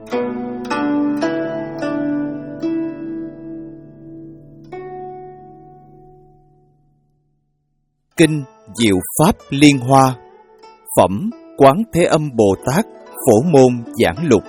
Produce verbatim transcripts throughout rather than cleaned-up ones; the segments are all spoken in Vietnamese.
Kinh Diệu Pháp Liên Hoa. Phẩm Quán Thế Âm Bồ Tát Phổ Môn Giảng Lục.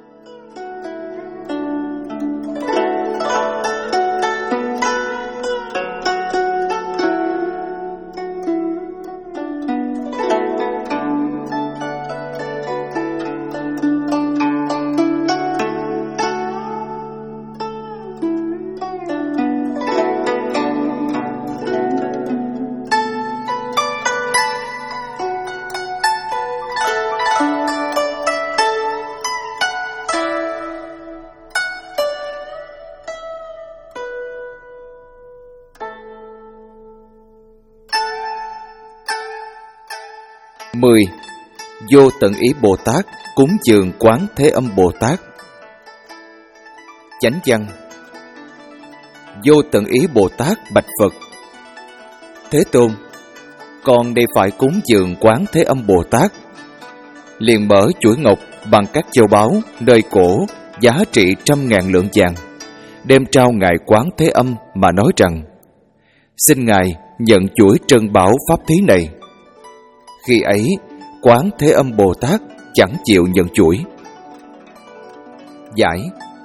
Mười. Vô Tận Ý Bồ Tát cúng dường Quán Thế Âm Bồ Tát. Chánh văn. Vô Tận Ý Bồ Tát bạch Phật: Thế Tôn, con đây phải cúng dường Quán Thế Âm Bồ Tát. Liền mở chuỗi ngọc bằng các châu báu nơi cổ giá trị trăm ngàn lượng vàng, đem trao ngài Quán Thế Âm mà nói rằng: Xin ngài nhận chuỗi trân bảo pháp thí này. Khi ấy, Quán Thế Âm Bồ Tát chẳng chịu nhận chuỗi. Giải.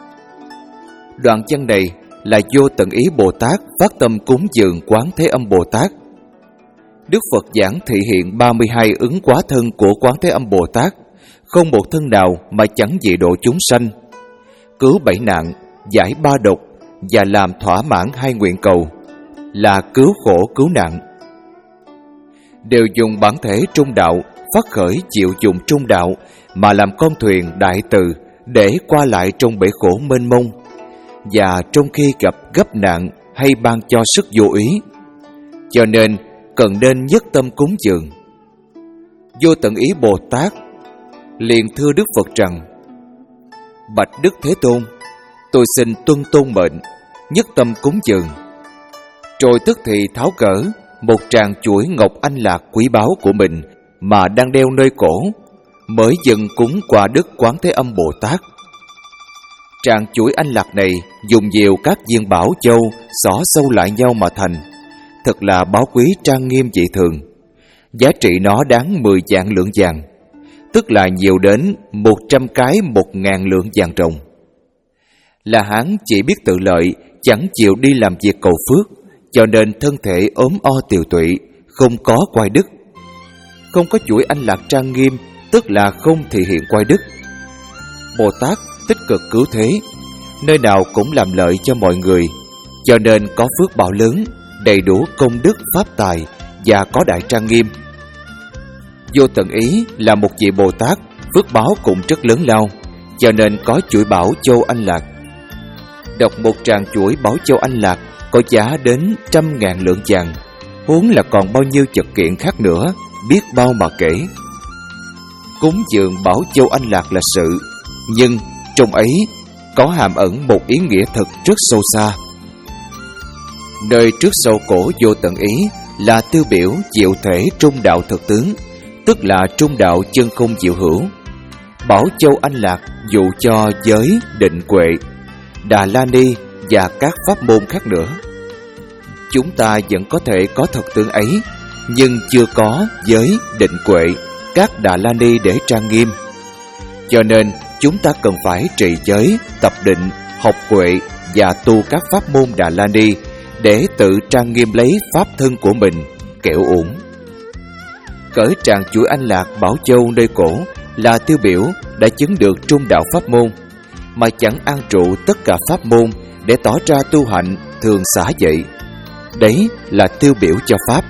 Đoạn văn này là Vô Tận Ý Bồ Tát phát tâm cúng dường Quán Thế Âm Bồ Tát. Đức Phật giảng thị hiện ba mươi hai ứng quá thân của Quán Thế Âm Bồ Tát, không một thân nào mà chẳng dị độ chúng sanh, cứu bảy nạn, giải ba độc và làm thỏa mãn hai nguyện cầu, là cứu khổ cứu nạn. Đều dùng bản thể trung đạo, phát khởi chịu dùng trung đạo mà làm con thuyền đại từ để qua lại trong bể khổ mênh mông, và trong khi gặp gấp nạn hay ban cho sức vô ý, cho nên cần nên nhất tâm cúng dường. Vô Tận Ý Bồ Tát liền thưa Đức Phật rằng: Bạch Đức Thế Tôn, tôi xin tuân tôn mệnh, nhất tâm cúng dường. Rồi tức thì tháo cỡ một tràng chuỗi ngọc anh lạc quý báu của mình mà đang đeo nơi cổ, mới dâng cúng qua Đức Quán Thế Âm Bồ Tát. Tràng chuỗi anh lạc này dùng nhiều các viên bảo châu xỏ sâu lại nhau mà thành, thật là báu quý trang nghiêm dị thường. Giá trị nó đáng mười vạn lượng vàng, tức là nhiều đến một trăm cái một ngàn lượng vàng ròng. Là Hán chỉ biết tự lợi, chẳng chịu đi làm việc cầu phước, cho nên thân thể ốm o tiều tụy, không có quay đức. Không có chuỗi anh lạc trang nghiêm, tức là không thể hiện quay đức. Bồ Tát tích cực cứu thế, nơi nào cũng làm lợi cho mọi người, cho nên có phước báo lớn, đầy đủ công đức pháp tài và có đại trang nghiêm. Vô Tận Ý là một vị Bồ Tát, phước báo cũng rất lớn lao, cho nên có chuỗi bảo châu anh lạc. Đọc một tràng chuỗi bảo châu anh lạc có giá đến trăm ngàn lượng vàng, huống là còn bao nhiêu vật kiện khác nữa, biết bao mà kể. Cúng dường bảo châu anh lạc là sự, nhưng trong ấy có hàm ẩn một ý nghĩa thật rất sâu xa. Nơi trước sau cổ Vô Tận Ý là tiêu biểu diệu thể trung đạo thực tướng, tức là trung đạo chân không diệu hữu. Bảo châu anh lạc dụ cho giới, định huệ, Đà La Ni và các pháp môn khác nữa. Chúng ta vẫn có thể có thật tướng ấy, nhưng chưa có giới, định huệ, các Đà La Ni để trang nghiêm. Cho nên chúng ta cần phải trì giới, tập định, học huệ và tu các pháp môn Đà La Ni để tự trang nghiêm lấy pháp thân của mình, kẻo uổng. Cởi tràng chuỗi anh lạc bảo châu nơi cổ là tiêu biểu đã chứng được trung đạo pháp môn, mà chẳng an trụ tất cả pháp môn để tỏ ra tu hạnh thường xả dậy. Đấy là tiêu biểu cho pháp.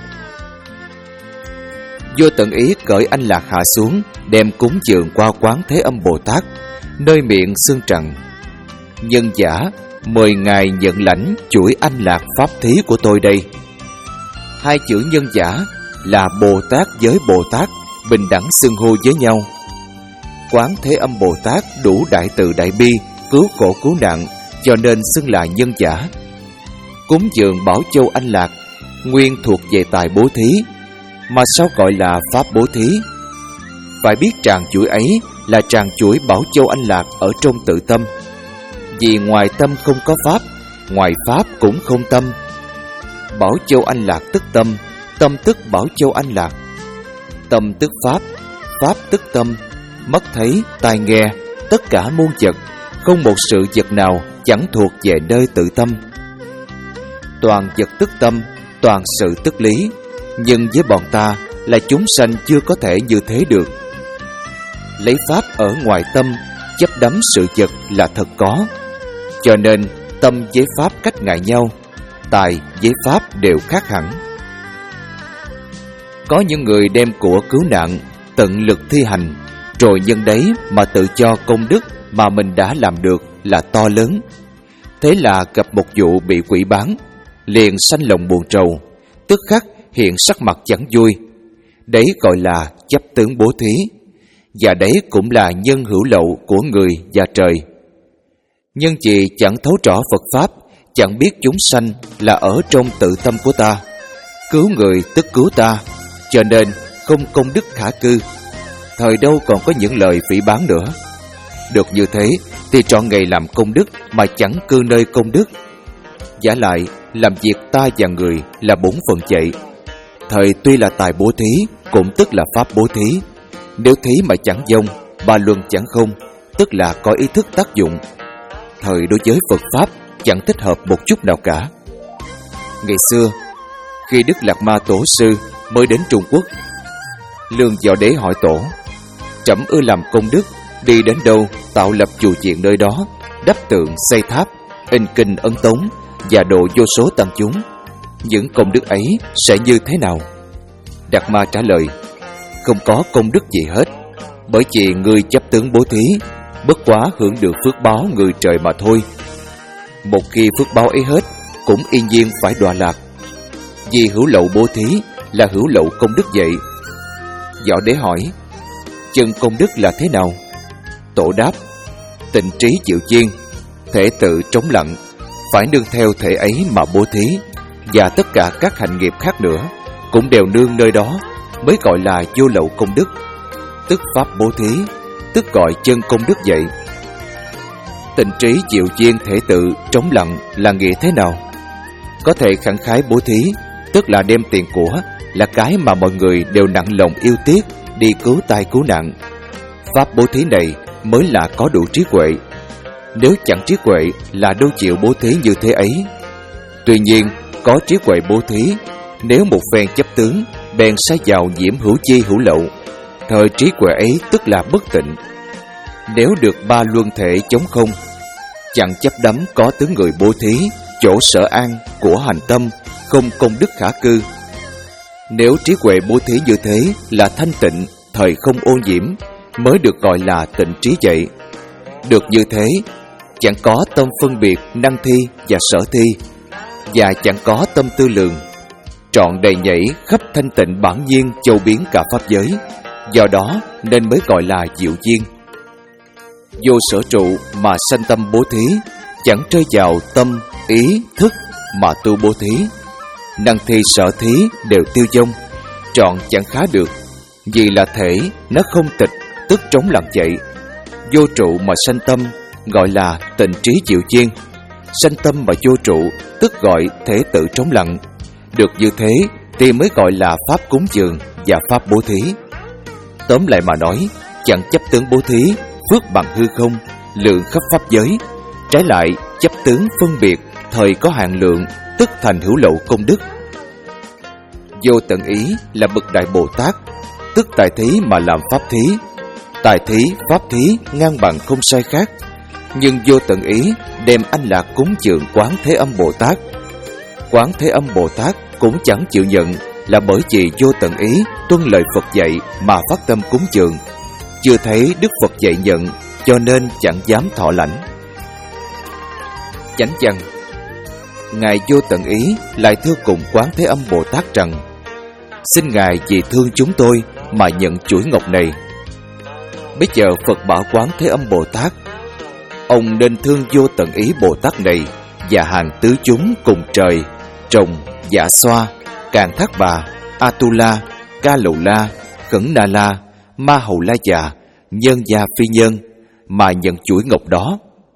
Vô Tận Ý cởi anh lạc hạ xuống, đem cúng dường qua Quán Thế Âm Bồ Tát, nơi miệng xưng rằng: Nhân giả, mời ngài nhận lãnh chuỗi anh lạc pháp thí của tôi đây. Hai chữ nhân giả là Bồ Tát với Bồ Tát bình đẳng xưng hô với nhau. Quán Thế Âm Bồ Tát đủ đại từ đại bi, cứu khổ cứu nạn, cho nên xưng là nhân giả. Cúng dường bảo châu anh lạc nguyên thuộc về tài bố thí, mà sao gọi là pháp bố thí? Phải biết tràng chuỗi ấy là tràng chuỗi Bảo Châu Anh Lạc ở trong tự tâm. Vì ngoài tâm không có pháp, ngoài pháp cũng không tâm. Bảo Châu Anh Lạc tức tâm, tâm tức Bảo Châu Anh Lạc. Tâm tức pháp, pháp tức tâm. Mắt thấy, tai nghe, tất cả muôn vật, không một sự vật nào chẳng thuộc về nơi tự tâm. Toàn vật tức tâm, toàn sự tức lý. Nhưng với bọn ta là chúng sanh chưa có thể như thế được. Lấy pháp ở ngoài tâm, chấp đắm sự vật là thật có. Cho nên tâm với pháp cách ngại nhau, tài với pháp đều khác hẳn. Có những người đem của cứu nạn, tận lực thi hành, rồi nhân đấy mà tự cho công đức mà mình đã làm được là to lớn. Thế là gặp một vụ bị quỷ bán, liền sanh lòng buồn rầu, tức khắc hiện sắc mặt chẳng vui. Đấy gọi là chấp tướng bố thí, và đấy cũng là nhân hữu lậu của người và trời. Nhưng vì chẳng thấu rõ Phật Pháp, chẳng biết chúng sanh là ở trong tự tâm của ta, cứu người tức cứu ta, cho nên không công đức khả cư. Thời đâu còn có những lời phỉ báng nữa. Được như thế thì trọn ngày làm công đức mà chẳng cư nơi công đức. Giả lại làm việc ta và người là bổn phận vậy. Thời tuy là tài bố thí, cũng tức là pháp bố thí. Nếu thí mà chẳng vong, ba luân chẳng không, tức là có ý thức tác dụng. Thời đối với Phật Pháp chẳng thích hợp một chút nào cả. Ngày xưa, khi Đức Đạt Ma Tổ Sư mới đến Trung Quốc, Lương Võ Đế hỏi Tổ: trẫm ưa làm công đức, đi đến đâu tạo lập chùa chiền nơi đó, đắp tượng xây tháp, in kinh ấn tống và độ vô số tăng chúng. Những công đức ấy sẽ như thế nào? Đạt Ma trả lời: không có công đức gì hết, bởi vì người chấp tướng bố thí bất quá hưởng được phước báo người trời mà thôi. Một khi phước báo ấy hết, cũng yên nhiên phải đọa lạc. Vì hữu lậu bố thí là hữu lậu công đức vậy. Võ Đế hỏi: chân công đức là thế nào? Tổ đáp: tịnh trí chịu chiên, thể tự trống lặng, phải nương theo thể ấy mà bố thí, và tất cả các hành nghiệp khác nữa cũng đều nương nơi đó, mới gọi là vô lậu công đức, tức pháp bố thí, tức gọi chân công đức vậy. Tịnh trí chịu chiên thể tự trống lặng là nghĩa thế nào? Có thể khẳng khái bố thí, tức là đem tiền của, là cái mà mọi người đều nặng lòng yêu tiếc, đi cứu tai cứu nạn. Pháp bố thí này mới là có đủ trí huệ. Nếu chẳng trí huệ là đâu chịu bố thí như thế ấy. Tuy nhiên, có trí huệ bố thí, nếu một phen chấp tướng, bèn sai vào nhiễm hữu chi hữu lậu, thời trí huệ ấy tức là bất tịnh. Nếu được ba luân thể chống không, chẳng chấp đắm có tướng người bố thí, chỗ sở an của hành tâm, không công đức khả cư. Nếu trí huệ bố thí như thế là thanh tịnh, thời không ô nhiễm, mới được gọi là tịnh trí vậy. Được như thế, chẳng có tâm phân biệt năng thi và sở thi, và chẳng có tâm tư lường, trọn đầy nhảy khắp thanh tịnh bản nhiên châu biến cả pháp giới. Do đó nên mới gọi là diệu duyên. Vô sở trụ mà sanh tâm bố thí, chẳng rơi vào tâm, ý, thức mà tu bố thí. Năng thi sở thí đều tiêu vong, trọn chẳng khá được. Vì là thể nó không tịch, tức trống lặng vậy. Vô trụ mà sanh tâm gọi là tịnh trí diệu duyên. Sanh tâm mà vô trụ tức gọi thể tự trống lặng. Được như thế thì mới gọi là pháp cúng dường và pháp bố thí. Tóm lại mà nói, chẳng chấp tướng bố thí, phước bằng hư không, lượng khắp pháp giới. Trái lại, chấp tướng phân biệt, thời có hạn lượng, tức thành hữu lậu công đức. Vô tận ý là bậc đại Bồ Tát, tức tài thí mà làm pháp thí. Tài thí, pháp thí ngang bằng không sai khác. Nhưng vô tận ý đem anh lạc cúng dường Quán Thế Âm Bồ Tát. Quán Thế Âm Bồ Tát cũng chẳng chịu nhận, là bởi vì vô tận ý tuân lời Phật dạy mà phát tâm cúng dường. Chưa thấy Đức Phật dạy nhận, cho nên chẳng dám thọ lãnh. Chánh văn: Ngài vô tận ý lại thưa cùng Quán Thế Âm Bồ Tát rằng: xin Ngài vì thương chúng tôi mà nhận chuỗi ngọc này. Bây giờ Phật bảo Quán Thế Âm Bồ Tát: ông nên thương vô tận ý Bồ Tát này và hàng tứ chúng cùng trời, trồng, dạ xoa, Càn Thác Bà, Atula, Ca Lầu La, Khẩn Na La, Ma Hầu La Già, nhân và phi nhân mà nhận chuỗi ngọc đó.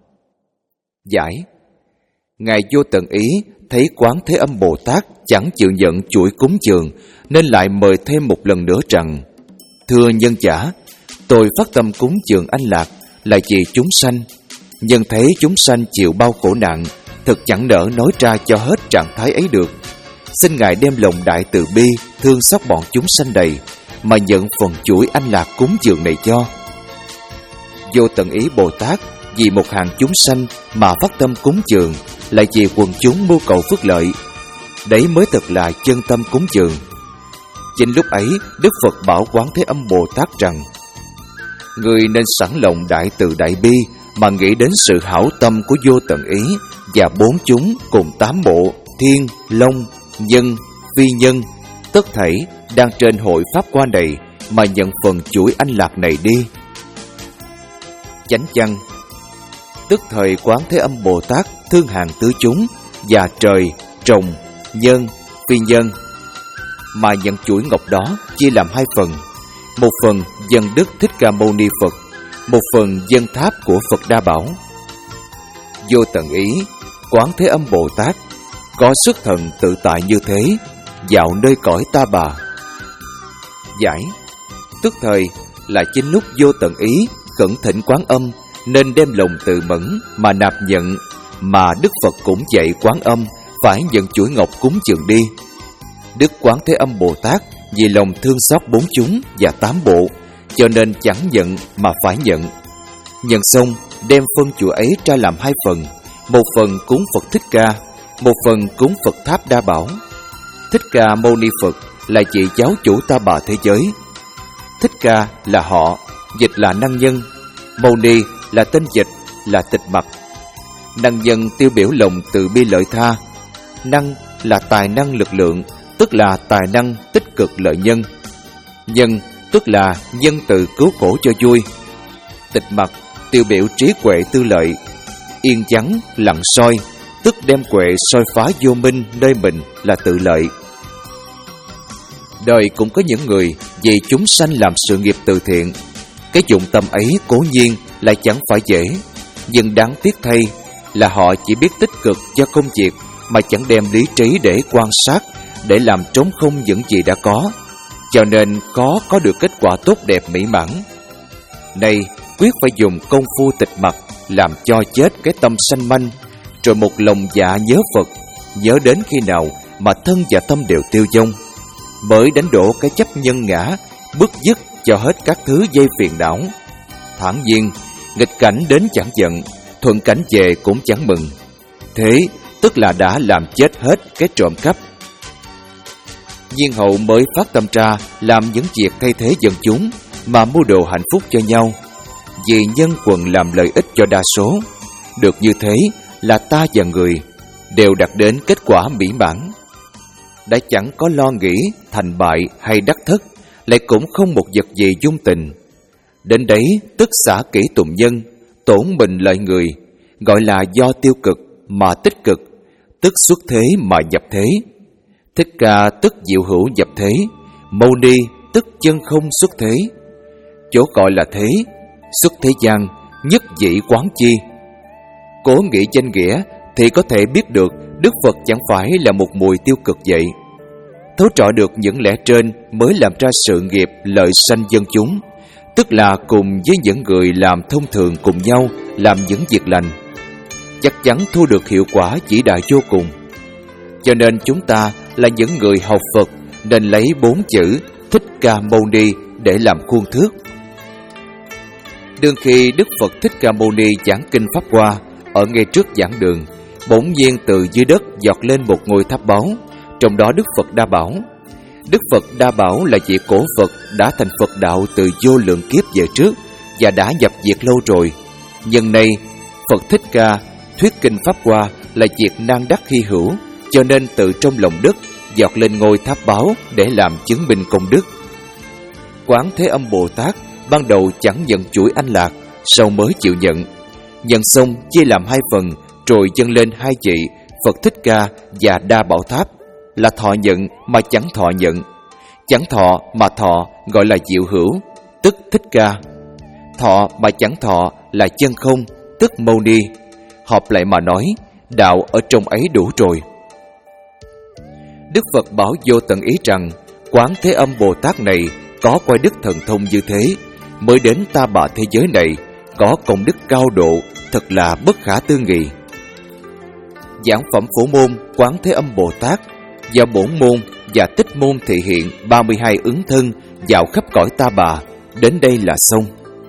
Giải: Ngài Vô Tận Ý thấy Quán Thế Âm Bồ Tát chẳng chịu nhận chuỗi cúng dường, nên lại mời thêm một lần nữa rằng: Thưa nhân giả, tôi phát tâm cúng dường anh Lạc là vì chúng sanh, nhưng thấy chúng sanh chịu bao khổ nạn, thực chẳng nỡ nói ra cho hết trạng thái ấy được. Xin Ngài đem lòng đại từ bi, thương xót bọn chúng sanh đầy, mà nhận phần chuỗi anh Lạc cúng dường này cho. Vô Tận Ý Bồ Tát vì một hàng chúng sanh mà phát tâm cúng dường, lại vì quần chúng mưu cầu phước lợi. Đấy mới thật là chân tâm cúng dường. Chính lúc ấy, Đức Phật bảo Quán Thế Âm Bồ Tát rằng: Người nên sẵn lòng đại từ đại bi mà nghĩ đến sự hảo tâm của Vô Tận Ý và bốn chúng cùng tám bộ thiên, long, nhân, phi nhân, tất thảy đang trên hội pháp qua này mà nhận phần chuỗi anh Lạc này đi. Chánh văn: Tức thời Quán Thế Âm Bồ Tát thương hàng tứ chúng và trời, trồng, nhân, phi nhân, mà nhận chuỗi ngọc đó chia làm hai phần. Một phần dân Đức Thích Ca Mâu Ni Phật, một phần dân tháp của Phật Đa Bảo. Vô Tận Ý Quán Thế Âm Bồ Tát có sức thần tự tại như thế, dạo nơi cõi Ta Bà. Giải: Tức thời là chính lúc Vô Tận Ý khẩn thỉnh Quán Âm, nên đem lòng từ mẫn mà nạp nhận, mà Đức Phật cũng dạy Quán Âm phải nhận chuỗi ngọc cúng dường đi. Đức Quán Thế Âm Bồ Tát vì lòng thương xót bốn chúng và tám bộ, cho nên chẳng nhận mà phải nhận. Nhận xong, đem phân chuỗi ấy ra làm hai phần, một phần cúng Phật Thích Ca, một phần cúng Phật Tháp Đa Bảo. Thích Ca Mâu Ni Phật là vị giáo chủ Ta Bà thế giới. Thích Ca là họ, dịch là năng nhân. Mâu Ni là tên dịch, là tịch mặc. Năng nhân tiêu biểu lòng từ bi lợi tha. Năng là tài năng lực lượng, tức là tài năng tích cực lợi nhân. Nhân tức là nhân từ cứu khổ cho vui. Tịch mặc tiêu biểu trí huệ tư lợi. Yên vắng lặng soi, tức đem huệ soi phá vô minh nơi mình là tự lợi. Đời cũng có những người vì chúng sanh làm sự nghiệp từ thiện. Cái dụng tâm ấy cố nhiên lại chẳng phải dễ, nhưng đáng tiếc thay là họ chỉ biết tích cực cho công việc mà chẳng đem lý trí để quan sát, để làm trống không những gì đã có, cho nên khó có được kết quả tốt đẹp mỹ mãn. Nay quyết phải dùng công phu tịch mặc làm cho chết cái tâm sanh manh, rồi một lòng dạ nhớ Phật, nhớ đến khi nào mà thân và tâm đều tiêu vong, mới đánh đổ cái chấp nhân ngã, bứt dứt cho hết các thứ dây phiền não. Thản nhiên, nghịch cảnh đến chẳng giận, thuận cảnh về cũng chẳng mừng. Thế tức là đã làm chết hết cái trộm cắp. Nhiên hậu mới phát tâm ra làm những việc thay thế dân chúng mà mưu đồ hạnh phúc cho nhau, vì nhân quần làm lợi ích cho đa số. Được như thế là ta và người đều đạt đến kết quả mỹ mãn. Đã chẳng có lo nghĩ thành bại hay đắc thất, lại cũng không một vật gì dung tình. Đến đấy tức xả kỹ tùng nhân, tổn mình lợi người, gọi là do tiêu cực mà tích cực, tức xuất thế mà nhập thế. Thích Ca tức diệu hữu nhập thế, Mâu Ni tức chân không xuất thế. Chỗ gọi là thế, xuất thế gian, nhất dĩ quán chi. Cố nghĩ danh nghĩa thì có thể biết được Đức Phật chẳng phải là một mùi tiêu cực vậy. Thấu rõ được những lẽ trên mới làm ra sự nghiệp lợi sanh dân chúng, tức là cùng với những người làm thông thường cùng nhau làm những việc lành, chắc chắn thu được hiệu quả vĩ đại vô cùng. Cho nên chúng ta là những người học Phật nên lấy bốn chữ Thích Ca Mâu Ni để làm khuôn thước. Đương khi Đức Phật Thích Ca Mâu Ni giảng kinh Pháp Hoa ở ngay trước giảng đường, bỗng nhiên từ dưới đất giọt lên một ngôi tháp báu, trong đó Đức Phật Đa Bảo. Đức Phật Đa Bảo là vị cổ Phật đã thành Phật đạo từ vô lượng kiếp về trước và đã nhập diệt lâu rồi. Nhưng nay Phật Thích Ca thuyết kinh Pháp Hoa là việc nan đắc hy hữu, cho nên từ trong lòng đất giọt lên ngôi tháp báu để làm chứng minh công đức. Quán Thế Âm Bồ Tát ban đầu chẳng nhận chuỗi anh lạc, sau mới chịu nhận. Nhận xong chia làm hai phần, rồi dâng lên hai vị Phật Thích Ca và Đa Bảo Tháp, là thọ nhận mà chẳng thọ nhận, chẳng thọ mà thọ gọi là diệu hữu, tức Thích Ca. thọ mà chẳng thọ là chân không, tức mâu ni. Họp lại mà nói, đạo ở trong ấy đủ rồi. Đức Phật bảo Vô Tận Ý rằng Quán Thế Âm Bồ Tát này có quay đức thần thông như thế, mới đến ta bà thế giới này, có công đức cao độ, thật là bất khả tư nghị. Giảng phẩm Phổ môn Quán Thế Âm Bồ Tát và Bổn môn và Tích môn thị hiện ba mươi hai ứng thân vào khắp cõi ta bà, đến đây là xong.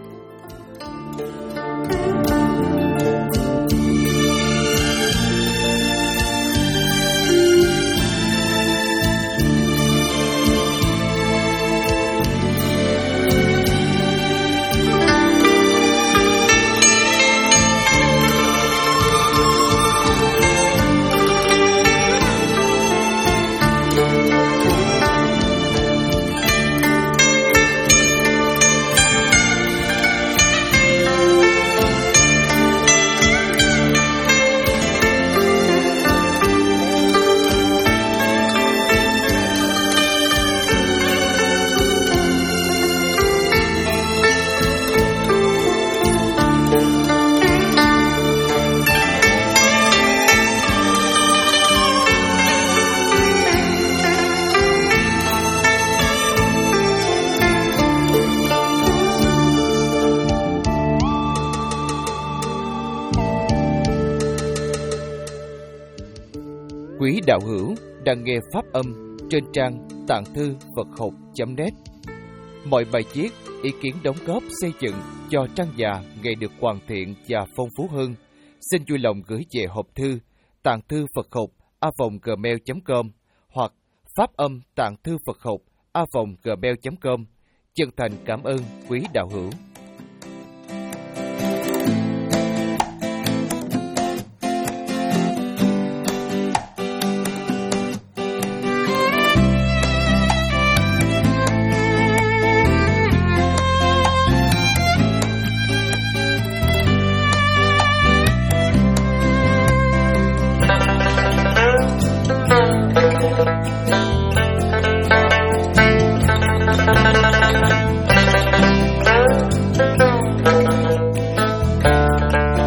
Quý đạo hữu đang nghe pháp âm trên trang tạng thư Phật học chấm net. Mọi bài viết, ý kiến đóng góp xây dựng cho trang già ngày được hoàn thiện và phong phú hơn, xin vui lòng gửi về hộp thư tạng thư Phật học a vòng gmail chấm com hoặc pháp âm tạng thư Phật học a vòng gmail chấm com. Chân thành cảm ơn quý đạo hữu.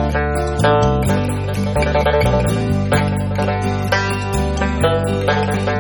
Thank you.